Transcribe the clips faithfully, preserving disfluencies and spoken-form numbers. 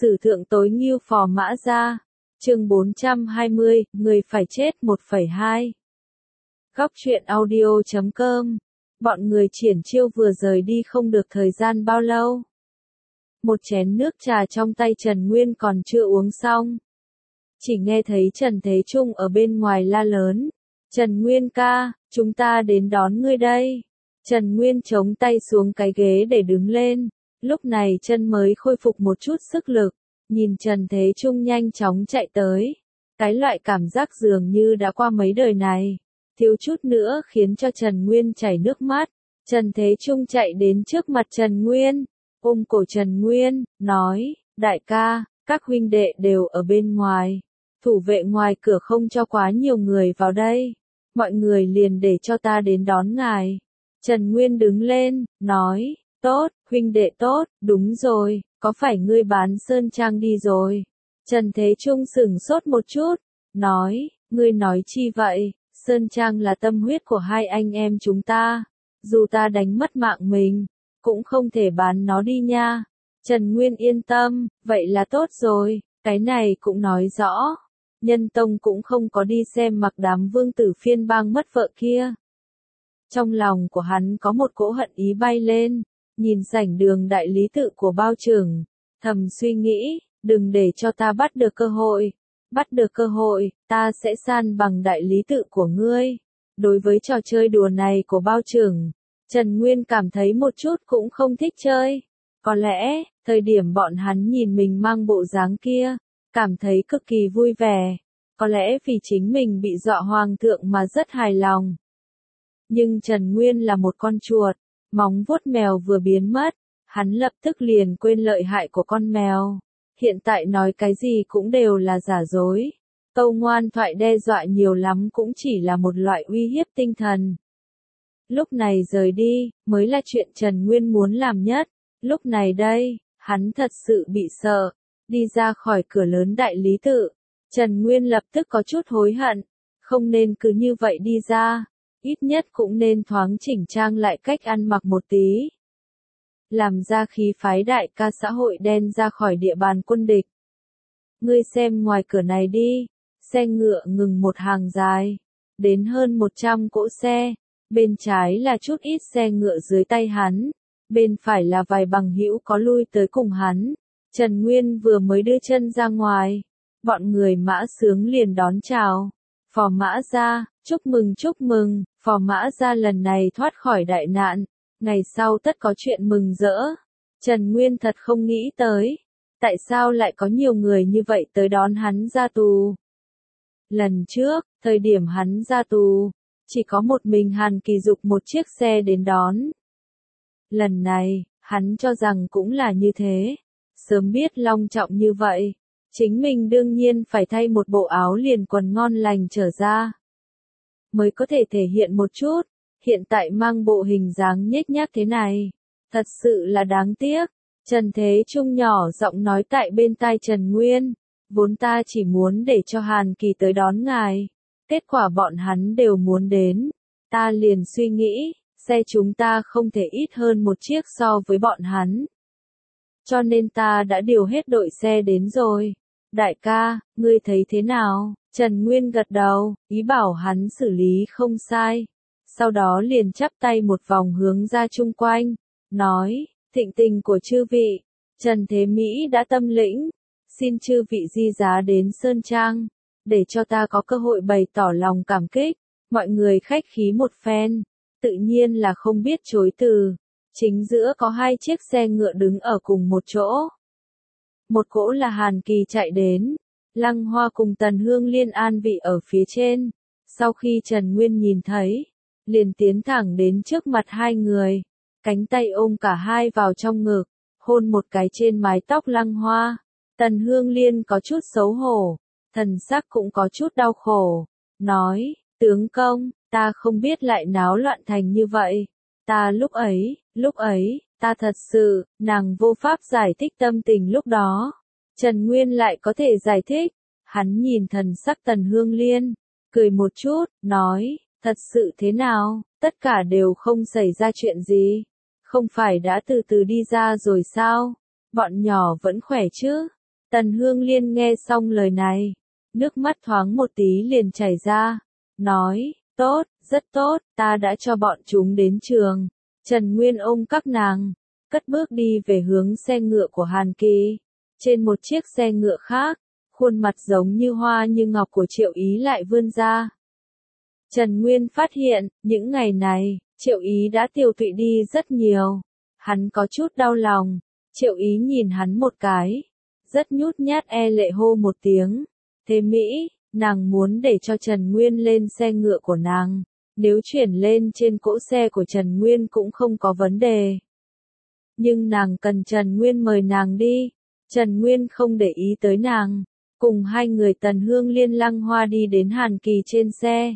Sử thượng tối ngưu phò mã gia. Chương bốn trăm hai mươi, người phải chết một phẩy hai. Góc truyện audio chấm com. Bọn người triển chiêu vừa rời đi không được thời gian bao lâu. Một chén nước trà trong tay Trần Nguyên còn chưa uống xong. Chỉ nghe thấy Trần Thế Trung ở bên ngoài la lớn. Trần Nguyên ca, chúng ta đến đón ngươi đây. Trần Nguyên chống tay xuống cái ghế để đứng lên. Lúc này chân mới khôi phục một chút sức lực. Nhìn Trần Thế Trung nhanh chóng chạy tới. Cái loại cảm giác dường như đã qua mấy đời này. Thiếu chút nữa khiến cho Trần Nguyên chảy nước mắt. Trần Thế Trung chạy đến trước mặt Trần Nguyên. Ôm cổ Trần Nguyên, nói, đại ca, các huynh đệ đều ở bên ngoài. Thủ vệ ngoài cửa không cho quá nhiều người vào đây. Mọi người liền để cho ta đến đón ngài. Trần Nguyên đứng lên, nói, tốt, huynh đệ tốt, đúng rồi, có phải ngươi bán Sơn Trang đi rồi? Trần Thế Trung sửng sốt một chút, nói, ngươi nói chi vậy, Sơn Trang là tâm huyết của hai anh em chúng ta, dù ta đánh mất mạng mình, cũng không thể bán nó đi nha. Trần Nguyên yên tâm, vậy là tốt rồi, cái này cũng nói rõ. Nhân Tông cũng không có đi xem mặc đám vương tử phiên bang mất vợ kia. Trong lòng của hắn có một cỗ hận ý bay lên, nhìn sảnh đường đại lý tự của Bao Trưởng, thầm suy nghĩ, đừng để cho ta bắt được cơ hội. Bắt được cơ hội, ta sẽ san bằng đại lý tự của ngươi. Đối với trò chơi đùa này của Bao Trưởng, Trần Nguyên cảm thấy một chút cũng không thích chơi. Có lẽ, thời điểm bọn hắn nhìn mình mang bộ dáng kia, cảm thấy cực kỳ vui vẻ. Có lẽ vì chính mình bị dọa hoàng thượng mà rất hài lòng. Nhưng Trần Nguyên là một con chuột, móng vuốt mèo vừa biến mất, hắn lập tức liền quên lợi hại của con mèo. Hiện tại nói cái gì cũng đều là giả dối. Câu ngoan thoại đe dọa nhiều lắm cũng chỉ là một loại uy hiếp tinh thần. Lúc này rời đi, mới là chuyện Trần Nguyên muốn làm nhất. Lúc này đây, hắn thật sự bị sợ. Đi ra khỏi cửa lớn đại lý tự, Trần Nguyên lập tức có chút hối hận. Không nên cứ như vậy đi ra. Ít nhất cũng nên thoáng chỉnh trang lại cách ăn mặc một tí. Làm ra khí phái đại ca xã hội đen ra khỏi địa bàn quân địch. Ngươi xem ngoài cửa này đi, xe ngựa ngừng một hàng dài, đến hơn một trăm cỗ xe, bên trái là chút ít xe ngựa dưới tay hắn, bên phải là vài bằng hữu có lui tới cùng hắn. Trần Nguyên vừa mới đưa chân ra ngoài, bọn người Mã Sướng liền đón chào. Phò Mã gia, chúc mừng chúc mừng, Phò Mã gia lần này thoát khỏi đại nạn, ngày sau tất có chuyện mừng rỡ. Trần Nguyên thật không nghĩ tới, tại sao lại có nhiều người như vậy tới đón hắn ra tù. Lần trước, thời điểm hắn ra tù, chỉ có một mình Hàn Kỳ Dục một chiếc xe đến đón. Lần này, hắn cho rằng cũng là như thế, sớm biết long trọng như vậy. Chính mình đương nhiên phải thay một bộ áo liền quần ngon lành trở ra. Mới có thể thể hiện một chút, hiện tại mang bộ hình dáng nhếch nhác thế này. Thật sự là đáng tiếc. Trần Thế Trung nhỏ giọng nói tại bên tai Trần Nguyên. Vốn ta chỉ muốn để cho Hàn Kỳ tới đón ngài. Kết quả bọn hắn đều muốn đến. Ta liền suy nghĩ, xe chúng ta không thể ít hơn một chiếc so với bọn hắn. Cho nên ta đã điều hết đội xe đến rồi. Đại ca, ngươi thấy thế nào? Trần Nguyên gật đầu, ý bảo hắn xử lý không sai. Sau đó liền chắp tay một vòng hướng ra chung quanh, nói, thịnh tình của chư vị, Trần Thế Mỹ đã tâm lĩnh, xin chư vị di giá đến Sơn Trang, để cho ta có cơ hội bày tỏ lòng cảm kích. Mọi người khách khí một phen, tự nhiên là không biết chối từ. Chính giữa có hai chiếc xe ngựa đứng ở cùng một chỗ. Một cỗ là Hàn Kỳ chạy đến, Lăng Hoa cùng Tần Hương Liên an vị ở phía trên. Sau khi Trần Nguyên nhìn thấy, liền tiến thẳng đến trước mặt hai người, cánh tay ôm cả hai vào trong ngực, hôn một cái trên mái tóc Lăng Hoa. Tần Hương Liên có chút xấu hổ, thần sắc cũng có chút đau khổ, nói, tướng công, ta không biết lại náo loạn thành như vậy. Ta lúc ấy, lúc ấy, ta thật sự, nàng vô pháp giải thích tâm tình lúc đó. Trần Nguyên lại có thể giải thích. Hắn nhìn thần sắc Tần Hương Liên, cười một chút, nói, thật sự thế nào, tất cả đều không xảy ra chuyện gì. Không phải đã từ từ đi ra rồi sao? Bọn nhỏ vẫn khỏe chứ? Tần Hương Liên nghe xong lời này, nước mắt thoáng một tí liền chảy ra, nói, tốt, rất tốt, ta đã cho bọn chúng đến trường. Trần Nguyên ôm các nàng, cất bước đi về hướng xe ngựa của Hàn Kỳ. Trên một chiếc xe ngựa khác, khuôn mặt giống như hoa như ngọc của Triệu Ý lại vươn ra. Trần Nguyên phát hiện, những ngày này, Triệu Ý đã tiều tụy đi rất nhiều. Hắn có chút đau lòng, Triệu Ý nhìn hắn một cái, rất nhút nhát e lệ hô một tiếng. Thế Mỹ, nàng muốn để cho Trần Nguyên lên xe ngựa của nàng, nếu chuyển lên trên cỗ xe của Trần Nguyên cũng không có vấn đề. Nhưng nàng cần Trần Nguyên mời nàng đi, Trần Nguyên không để ý tới nàng, cùng hai người Tần Hương Liên Lăng Hoa đi đến Hàn Kỳ trên xe.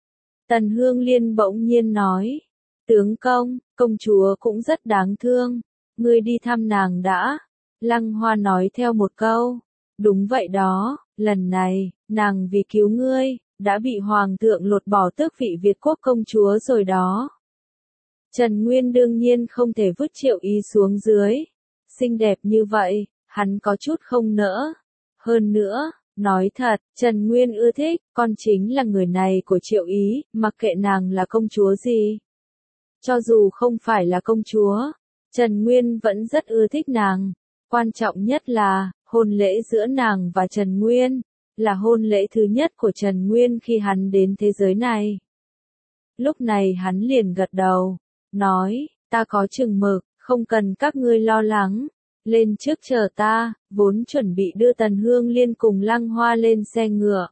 Tần Hương Liên bỗng nhiên nói, tướng công, công chúa cũng rất đáng thương, ngươi đi thăm nàng đã. Lăng Hoa nói theo một câu, đúng vậy đó, lần này, nàng vì cứu ngươi, đã bị Hoàng thượng lột bỏ tước vị Việt quốc công chúa rồi đó. Trần Nguyên đương nhiên không thể vứt Triệu Ý xuống dưới. Xinh đẹp như vậy, hắn có chút không nỡ. Hơn nữa, nói thật, Trần Nguyên ưa thích, con chính là người này của Triệu Ý, mặc kệ nàng là công chúa gì. Cho dù không phải là công chúa, Trần Nguyên vẫn rất ưa thích nàng. Quan trọng nhất là, hôn lễ giữa nàng và Trần Nguyên, là hôn lễ thứ nhất của Trần Nguyên khi hắn đến thế giới này. Lúc này hắn liền gật đầu, nói, ta có chừng mực, không cần các ngươi lo lắng, lên trước chờ ta, vốn chuẩn bị đưa Tần Hương Liên cùng Lăng Hoa lên xe ngựa.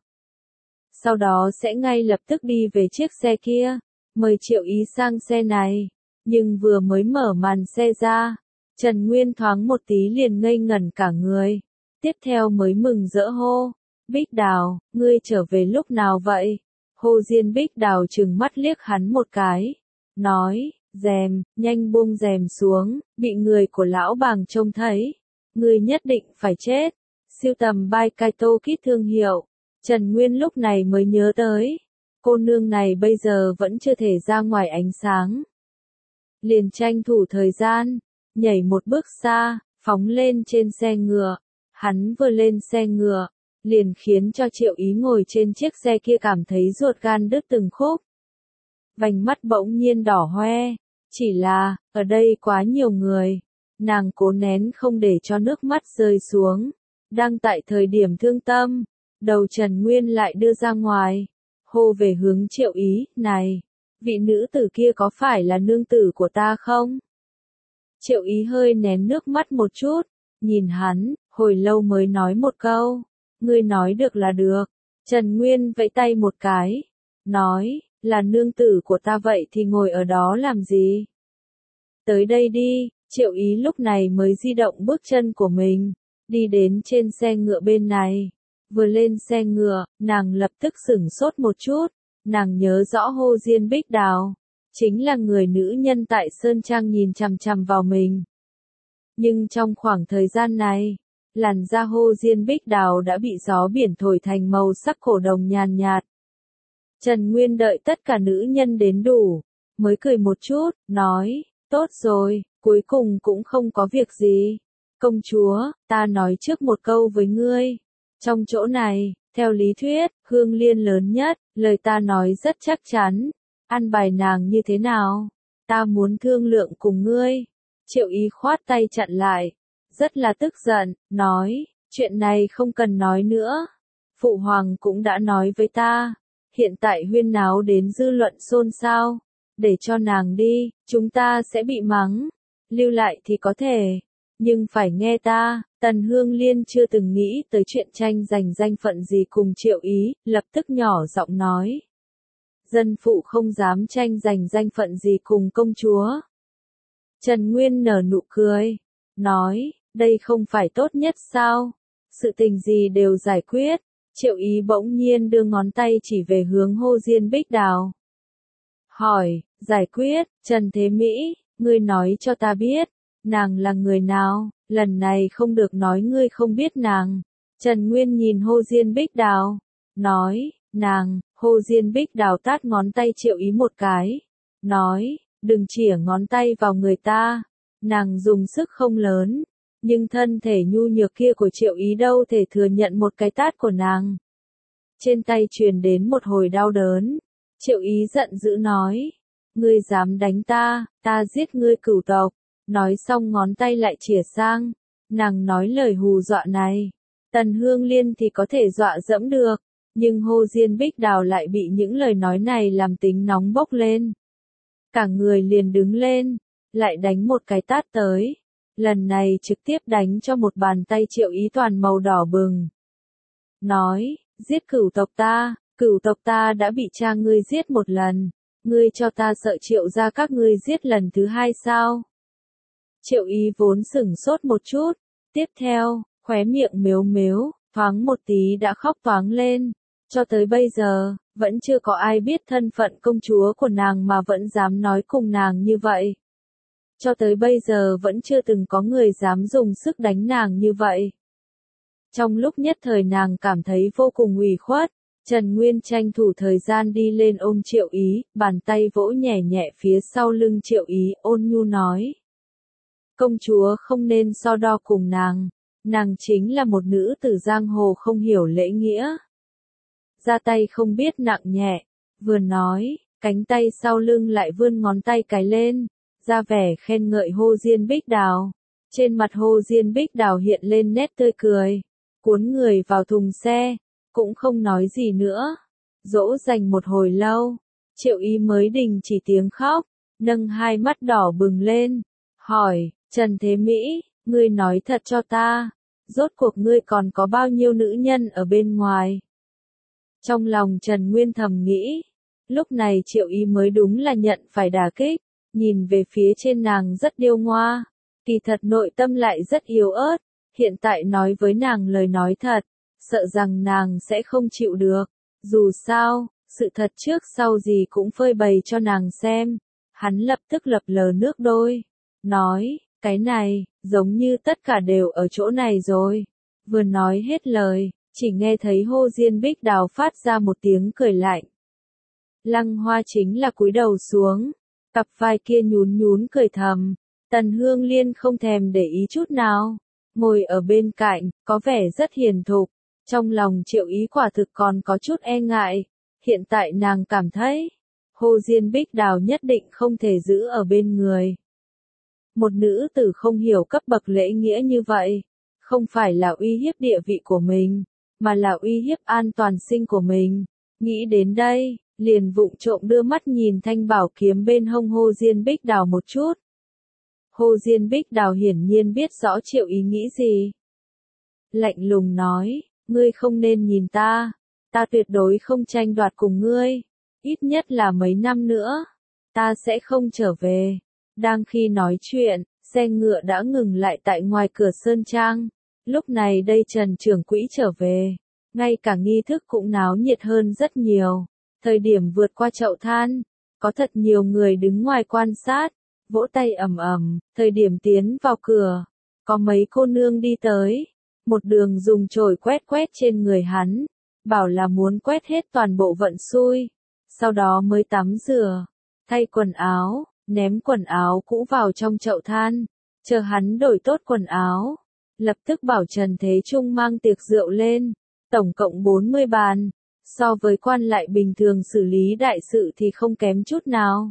Sau đó sẽ ngay lập tức đi về chiếc xe kia, mời Triệu Ý sang xe này, nhưng vừa mới mở màn xe ra, Trần Nguyên thoáng một tí liền ngây ngẩn cả người, tiếp theo mới mừng rỡ hô, Bích Đào, ngươi trở về lúc nào vậy? Hồ Diên Bích Đào trừng mắt liếc hắn một cái, nói, rèm, nhanh buông rèm xuống, bị người của lão bàng trông thấy, ngươi nhất định phải chết. Siêu tầm by Kaito Kid thương hiệu, Trần Nguyên lúc này mới nhớ tới, cô nương này bây giờ vẫn chưa thể ra ngoài ánh sáng. Liền tranh thủ thời gian, nhảy một bước xa, phóng lên trên xe ngựa, hắn vừa lên xe ngựa, liền khiến cho Triệu Ý ngồi trên chiếc xe kia cảm thấy ruột gan đứt từng khúc. Vành mắt bỗng nhiên đỏ hoe, chỉ là, ở đây quá nhiều người, nàng cố nén không để cho nước mắt rơi xuống, đang tại thời điểm thương tâm, đầu Trần Nguyên lại đưa ra ngoài, hô về hướng Triệu Ý, này, vị nữ tử kia có phải là nương tử của ta không? Triệu Ý hơi nén nước mắt một chút, nhìn hắn, hồi lâu mới nói một câu, ngươi nói được là được. Trần Nguyên vẫy tay một cái, nói, là nương tử của ta vậy thì ngồi ở đó làm gì? Tới đây đi. Triệu Ý lúc này mới di động bước chân của mình, đi đến trên xe ngựa bên này. Vừa lên xe ngựa, nàng lập tức sửng sốt một chút, nàng nhớ rõ Hồ Diên Bích Đào, chính là người nữ nhân tại Sơn Trang nhìn chằm chằm vào mình. Nhưng trong khoảng thời gian này, làn da Hồ Diên Bích Đào đã bị gió biển thổi thành màu sắc cổ đồng nhàn nhạt. Trần Nguyên đợi tất cả nữ nhân đến đủ, mới cười một chút, nói, tốt rồi, cuối cùng cũng không có việc gì. Công chúa, ta nói trước một câu với ngươi. Trong chỗ này, theo lý thuyết, Hương Liên lớn nhất, lời ta nói rất chắc chắn. Ăn bài nàng như thế nào? Ta muốn thương lượng cùng ngươi. Triệu Ý khoát tay chặn lại, rất là tức giận, nói, chuyện này không cần nói nữa. Phụ hoàng cũng đã nói với ta, hiện tại huyên náo đến dư luận xôn xao, để cho nàng đi, chúng ta sẽ bị mắng. Lưu lại thì có thể, nhưng phải nghe ta. Tần Hương Liên chưa từng nghĩ tới chuyện tranh giành danh phận gì cùng Triệu Ý, lập tức nhỏ giọng nói. Dân phụ không dám tranh giành danh phận gì cùng công chúa. Trần Nguyên nở nụ cười, nói, đây không phải tốt nhất sao? Sự tình gì đều giải quyết. Triệu Ý bỗng nhiên đưa ngón tay chỉ về hướng Hồ Diên Bích Đào. Hỏi, giải quyết, Trần Thế Mỹ, ngươi nói cho ta biết, nàng là người nào? Lần này không được nói ngươi không biết nàng. Trần Nguyên nhìn Hồ Diên Bích Đào, nói, nàng. Hồ Diên Bích Đào tát ngón tay Triệu Ý một cái, nói, đừng chĩa ngón tay vào người ta. Nàng dùng sức không lớn, nhưng thân thể nhu nhược kia của Triệu Ý đâu thể thừa nhận một cái tát của nàng. Trên tay truyền đến một hồi đau đớn. Triệu Ý giận dữ nói, ngươi dám đánh ta, ta giết ngươi cửu tộc. Nói xong ngón tay lại chìa sang. Nàng nói lời hù dọa này. Tần Hương Liên thì có thể dọa dẫm được, nhưng Hồ Diên Bích Đào lại bị những lời nói này làm tính nóng bốc lên. Cả người liền đứng lên, lại đánh một cái tát tới. Lần này trực tiếp đánh cho một bàn tay Triệu Ý toàn màu đỏ bừng. Nói, giết cửu tộc ta, cửu tộc ta đã bị cha ngươi giết một lần, ngươi cho ta sợ Triệu gia các ngươi giết lần thứ hai sao? Triệu Ý vốn sửng sốt một chút, tiếp theo, khóe miệng mếu mếu, thoáng một tí đã khóc toáng lên. Cho tới bây giờ, vẫn chưa có ai biết thân phận công chúa của nàng mà vẫn dám nói cùng nàng như vậy. Cho tới bây giờ vẫn chưa từng có người dám dùng sức đánh nàng như vậy. Trong lúc nhất thời nàng cảm thấy vô cùng ủy khuất, Trần Nguyên tranh thủ thời gian đi lên ôm Triệu Ý, bàn tay vỗ nhẹ nhẹ phía sau lưng Triệu Ý, ôn nhu nói. Công chúa không nên so đo cùng nàng, nàng chính là một nữ tử giang hồ không hiểu lễ nghĩa. Ra tay không biết nặng nhẹ, vừa nói, cánh tay sau lưng lại vươn ngón tay cái lên, ra vẻ khen ngợi Hồ Diên Bích Đào. Trên mặt Hồ Diên Bích Đào hiện lên nét tươi cười, cuốn người vào thùng xe, cũng không nói gì nữa. Dỗ dành một hồi lâu, Triệu Ý mới đình chỉ tiếng khóc, nâng hai mắt đỏ bừng lên, hỏi, Trần Thế Mỹ, ngươi nói thật cho ta, rốt cuộc ngươi còn có bao nhiêu nữ nhân ở bên ngoài? Trong lòng Trần Nguyên thầm nghĩ, lúc này Triệu Ý mới đúng là nhận phải đả kích, nhìn về phía trên nàng rất điêu ngoa, kỳ thật nội tâm lại rất yếu ớt, hiện tại nói với nàng lời nói thật, sợ rằng nàng sẽ không chịu được, dù sao, sự thật trước sau gì cũng phơi bày cho nàng xem, hắn lập tức lập lờ nước đôi, nói, cái này, giống như tất cả đều ở chỗ này rồi, vừa nói hết lời. Chỉ nghe thấy Hồ Diên Bích Đào phát ra một tiếng cười lạnh. Lăng Hoa chính là cúi đầu xuống, cặp vai kia nhún nhún cười thầm, Tần Hương Liên không thèm để ý chút nào, ngồi ở bên cạnh, có vẻ rất hiền thục, trong lòng Triệu Ý quả thực còn có chút e ngại, hiện tại nàng cảm thấy, Hồ Diên Bích Đào nhất định không thể giữ ở bên người. Một nữ tử không hiểu cấp bậc lễ nghĩa như vậy, không phải là uy hiếp địa vị của mình, mà là uy hiếp an toàn sinh của mình. Nghĩ đến đây, liền vụng trộm đưa mắt nhìn thanh bảo kiếm bên hông Hồ Diên Bích Đào một chút. Hồ Diên Bích Đào hiển nhiên biết rõ Triệu Ý nghĩ gì. Lạnh lùng nói, ngươi không nên nhìn ta, ta tuyệt đối không tranh đoạt cùng ngươi, ít nhất là mấy năm nữa, ta sẽ không trở về. Đang khi nói chuyện, xe ngựa đã ngừng lại tại ngoài cửa Sơn Trang. Lúc này đây Trần Trưởng Quỹ trở về, ngay cả nghi thức cũng náo nhiệt hơn rất nhiều. Thời điểm vượt qua chậu than, có thật nhiều người đứng ngoài quan sát, vỗ tay ầm ầm. Thời điểm tiến vào cửa, có mấy cô nương đi tới, một đường dùng chổi quét quét trên người hắn, bảo là muốn quét hết toàn bộ vận xui, sau đó mới tắm rửa, thay quần áo, ném quần áo cũ vào trong chậu than, chờ hắn đổi tốt quần áo. Lập tức bảo Trần Thế Trung mang tiệc rượu lên, tổng cộng bốn mươi bàn, so với quan lại bình thường xử lý đại sự thì không kém chút nào.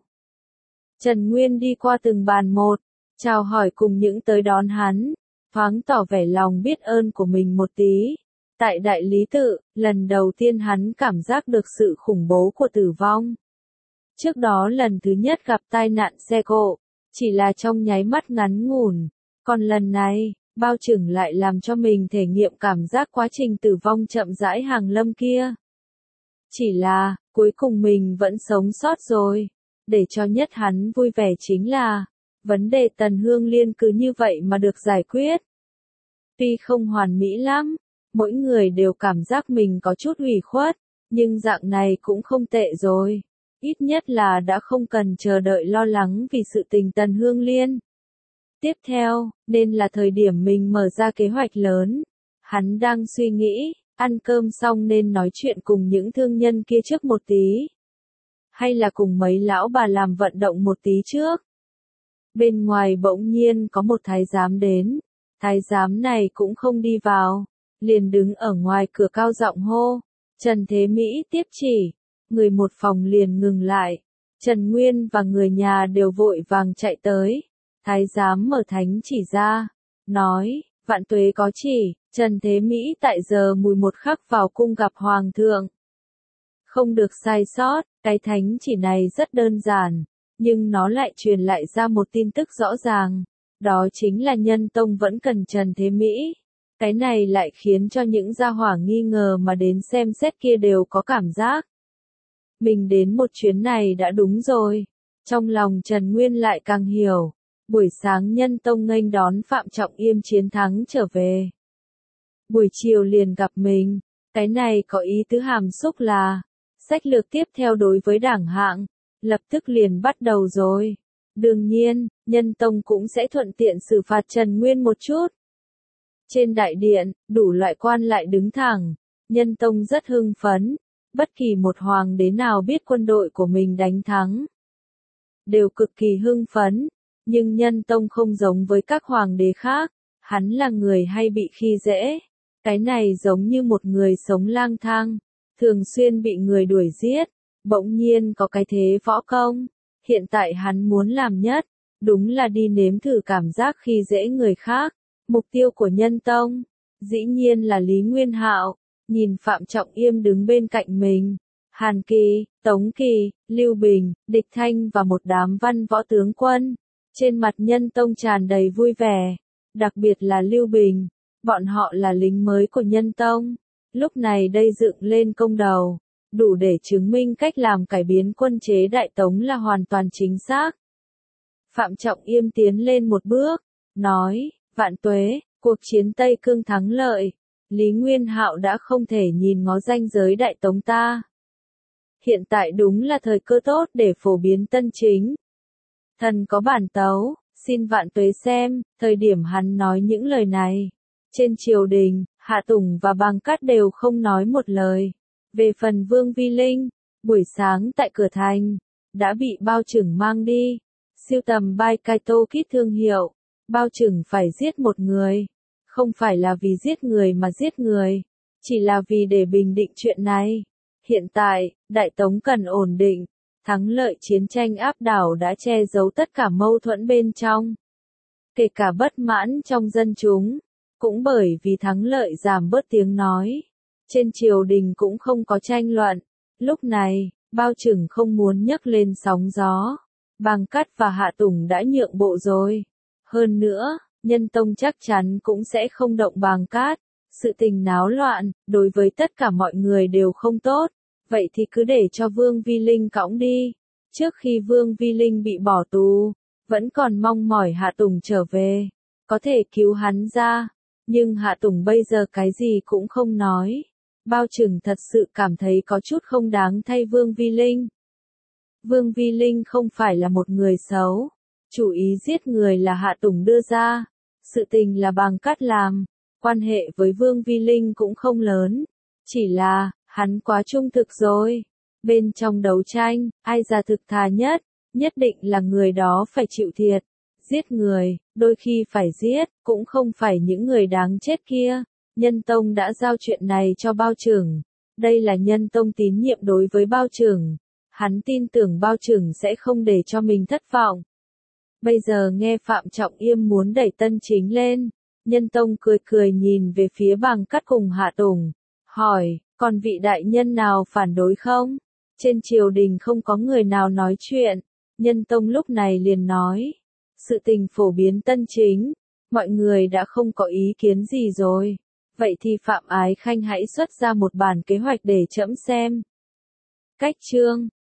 Trần Nguyên đi qua từng bàn một, chào hỏi cùng những tới đón hắn, thoáng tỏ vẻ lòng biết ơn của mình một tí. Tại đại lý tự, lần đầu tiên hắn cảm giác được sự khủng bố của tử vong. Trước đó lần thứ nhất gặp tai nạn xe cộ, chỉ là trong nháy mắt ngắn ngủn, còn lần này, bao chừng lại làm cho mình thể nghiệm cảm giác quá trình tử vong chậm rãi hàng lâm kia. Chỉ là, cuối cùng mình vẫn sống sót rồi. Để cho nhất hắn vui vẻ chính là, vấn đề Tần Hương Liên cứ như vậy mà được giải quyết. Tuy không hoàn mỹ lắm, mỗi người đều cảm giác mình có chút ủy khuất, nhưng dạng này cũng không tệ rồi. Ít nhất là đã không cần chờ đợi lo lắng vì sự tình Tần Hương Liên. Tiếp theo, nên là thời điểm mình mở ra kế hoạch lớn. Hắn đang suy nghĩ, ăn cơm xong nên nói chuyện cùng những thương nhân kia trước một tí. Hay là cùng mấy lão bà làm vận động một tí trước. Bên ngoài bỗng nhiên có một thái giám đến. Thái giám này cũng không đi vào, liền đứng ở ngoài cửa cao giọng hô. Trần Thế Mỹ tiếp chỉ, người một phòng liền ngừng lại. Trần Nguyên và người nhà đều vội vàng chạy tới. Thái giám mở thánh chỉ ra, nói, vạn tuế có chỉ, Trần Thế Mỹ tại giờ mùi một khắc vào cung gặp Hoàng thượng. Không được sai sót, cái thánh chỉ này rất đơn giản, nhưng nó lại truyền lại ra một tin tức rõ ràng. Đó chính là Nhân Tông vẫn cần Trần Thế Mỹ. Cái này lại khiến cho những gia hỏa nghi ngờ mà đến xem xét kia đều có cảm giác. Mình đến một chuyến này đã đúng rồi. Trong lòng Trần Nguyên lại càng hiểu. Buổi sáng Nhân Tông nghênh đón Phạm Trọng Yêm chiến thắng trở về. Buổi chiều liền gặp mình. Cái này có ý tứ hàm xúc là, sách lược tiếp theo đối với đảng hạng, lập tức liền bắt đầu rồi. Đương nhiên, Nhân Tông cũng sẽ thuận tiện xử phạt Trần Nguyên một chút. Trên đại điện, đủ loại quan lại đứng thẳng. Nhân Tông rất hưng phấn. Bất kỳ một hoàng đế nào biết quân đội của mình đánh thắng, đều cực kỳ hưng phấn. Nhưng Nhân Tông không giống với các hoàng đế khác. Hắn là người hay bị khi dễ. Cái này giống như một người sống lang thang, thường xuyên bị người đuổi giết. Bỗng nhiên có cái thế võ công. Hiện tại hắn muốn làm nhất, đúng là đi nếm thử cảm giác khi dễ người khác. Mục tiêu của Nhân Tông, dĩ nhiên là Lý Nguyên Hạo. Nhìn Phạm Trọng Yêm đứng bên cạnh mình, Hàn Kỳ, Tống Kỳ, Lưu Bình, Địch Thanh và một đám văn võ tướng quân. Trên mặt Nhân Tông tràn đầy vui vẻ, đặc biệt là Lưu Bình. Bọn họ là lính mới của Nhân Tông, lúc này đây dựng lên công đầu, đủ để chứng minh cách làm cải biến quân chế Đại Tống là hoàn toàn chính xác. Phạm Trọng Yêm tiến lên một bước, nói, vạn tuế, cuộc chiến Tây Cương thắng lợi, Lý Nguyên Hạo đã không thể nhìn ngó ranh giới Đại Tống ta. Hiện tại đúng là thời cơ tốt để phổ biến tân chính. Thần có bản tấu, xin vạn tuế xem. Thời điểm hắn nói những lời này, trên triều đình, Hạ Tùng và Bàng Cát đều không nói một lời. Về phần Vương Vi Linh, buổi sáng tại cửa thành, đã bị bao trưởng mang đi, siêu tầm bai cai tô kít thương hiệu. Bao trưởng phải giết một người, không phải là vì giết người mà giết người, chỉ là vì để bình định chuyện này. Hiện tại, Đại Tống cần ổn định, thắng lợi chiến tranh áp đảo đã che giấu tất cả mâu thuẫn bên trong, kể cả bất mãn trong dân chúng. Cũng bởi vì thắng lợi giảm bớt tiếng nói, trên triều đình cũng không có tranh luận. Lúc này, bao trưởng không muốn nhấc lên sóng gió. Bàng Cát và Hạ Tùng đã nhượng bộ rồi. Hơn nữa, Nhân Tông chắc chắn cũng sẽ không động Bàng Cát. Sự tình náo loạn, đối với tất cả mọi người đều không tốt. Vậy thì cứ để cho Vương Vi Linh cõng đi. Trước khi Vương Vi Linh bị bỏ tù, vẫn còn mong mỏi Hạ Tùng trở về, có thể cứu hắn ra. Nhưng Hạ Tùng bây giờ cái gì cũng không nói. Bao trưởng thật sự cảm thấy có chút không đáng thay Vương Vi Linh. Vương Vi Linh không phải là một người xấu. Chủ ý giết người là Hạ Tùng đưa ra. Sự tình là Bàng Cát làm. Quan hệ với Vương Vi Linh cũng không lớn. Chỉ là, hắn quá trung thực rồi. Bên trong đấu tranh, ai ra thực thà nhất, nhất định là người đó phải chịu thiệt. Giết người, đôi khi phải giết, cũng không phải những người đáng chết kia. Nhân Tông đã giao chuyện này cho Bao trưởng. Đây là Nhân Tông tín nhiệm đối với Bao trưởng. Hắn tin tưởng Bao trưởng sẽ không để cho mình thất vọng. Bây giờ nghe Phạm Trọng Yêm muốn đẩy tân chính lên, Nhân Tông cười cười nhìn về phía Bàng Cát cùng Hạ Tùng, hỏi, còn vị đại nhân nào phản đối không? Trên triều đình không có người nào nói chuyện. Nhân Tông lúc này liền nói, sự tình phổ biến tân chính, mọi người đã không có ý kiến gì rồi. Vậy thì Phạm Ái Khanh hãy xuất ra một bản kế hoạch để trẫm xem. Cách chương